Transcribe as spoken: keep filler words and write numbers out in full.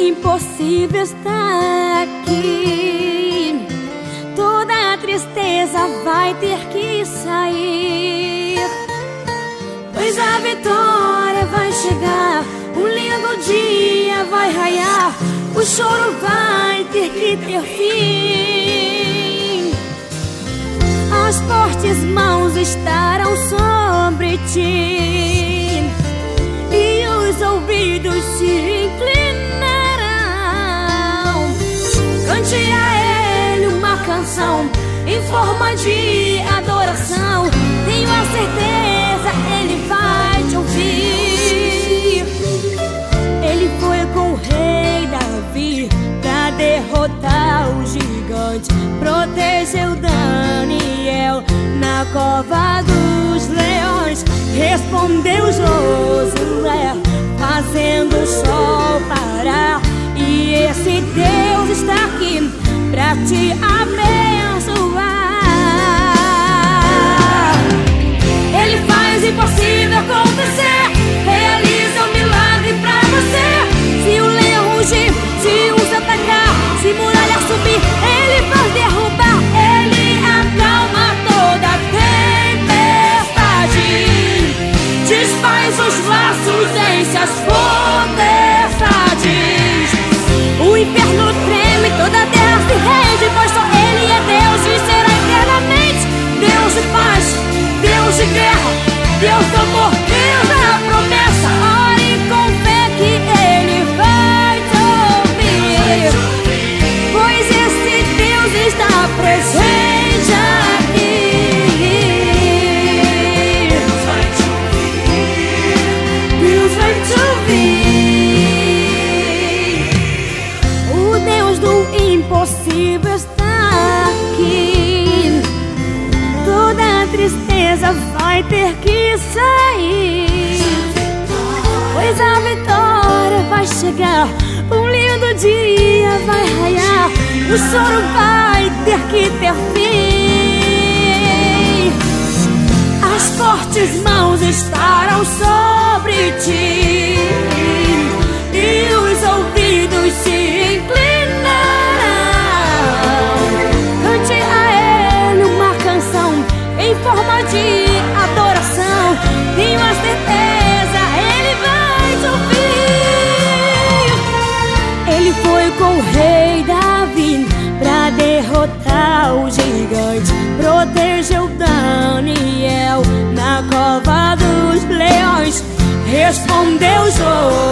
impossível está aqui. Toda a tristeza vai ter que sair, pois a vitória vai chegar. Um lindo dia vai raiar. O choro vai ter que ter fim. As fortes mãos estarão sobre ti e os ouvidos se inclinarão. Cante a Ele uma canção em forma de adoração. Tenho a certeza, Ele vai te ouvir. Ele foi com o rei Davi pra derrotar o gigante. Protegeu Daniel na cova dos leões. Respondeu Josué fazendo o sol parar. E esse Deus está aqui pra te abençoar. Ele faz o impossível acontecer, realiza um milagre pra você. Se o leão rugir, se os atacar, se muralha subir, Ele faz derrubar. Ele acalma toda a tempestade, desfaz os laços, vence as potestades. O inferno treme, toda a terra se rende, pois só Ele é Deus e será eternamente. Deus de paz, Deus de guerra, Deus do amor, Deus da promessa. Ore com fé que Ele vai te ouvir, pois esse Deus está presente aqui. Deus vai te ouvir, Deus vai te ouvir. O Deus do impossível está aqui. Toda a tristeza vai ter que sair, pois a vitória vai chegar. Um lindo dia vai raiar. O choro vai ter que ter fim. As fortes mãos estarão sobre ti e os ouvidos se inclinarão. Cante a Ele uma canção em forma de adoração. Tenho a certeza, Ele vai te ouvir. Ele foi com o rei Davi pra derrotar o gigante. Protegeu Daniel na cova dos leões. Respondeu Josué